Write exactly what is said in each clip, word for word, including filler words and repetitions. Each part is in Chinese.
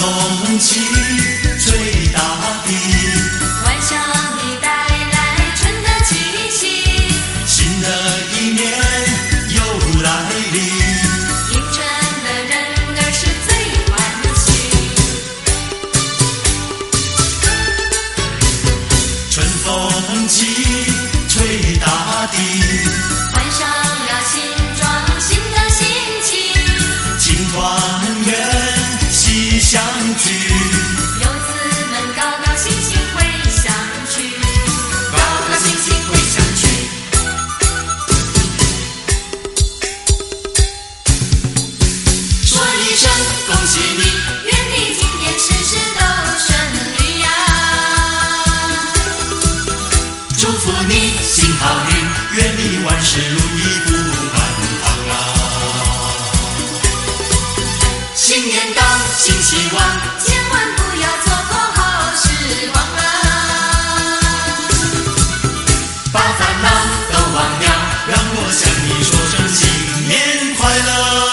风起，吹大地， 欢向你带来春的气息， 新的一年又来临， 迎春的人儿是最欢喜。 春风起，吹大地， 换上了新装，新的心情， 庆团圆，喜相聚， 游子们高高兴兴回乡去， 高高兴兴回乡去。说一声恭喜你， 愿你今年事事都顺利呀！ 祝福你行好运，愿你万事如意不满堂啊！新年到，新希望， 千万不要错过好时光啊！ 把烦恼都忘掉，让我向你说声新年快乐。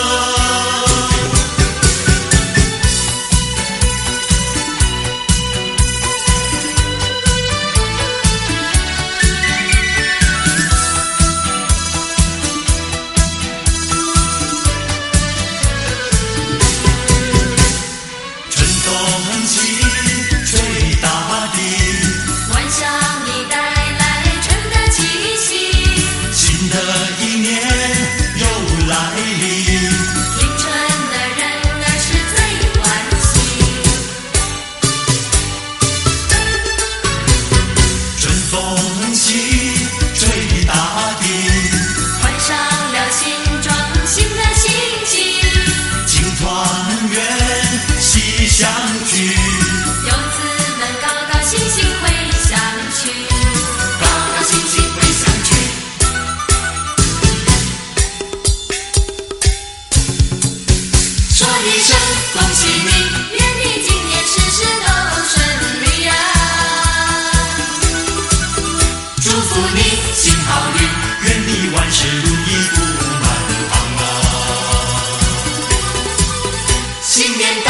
春风起，吹大地， 欢向你带来春的气息， 新的一年又来临， 迎春的人儿是最欢喜。 春风起，吹大地， 换上了新装，新的心情， 庆团圆，喜相聚， 游子们高高兴兴回乡去， 高高兴兴回乡去。说一声恭喜你， 愿你今年事事都顺利呀！ 祝福你行好运，愿你万事如意不满堂啊！新年到。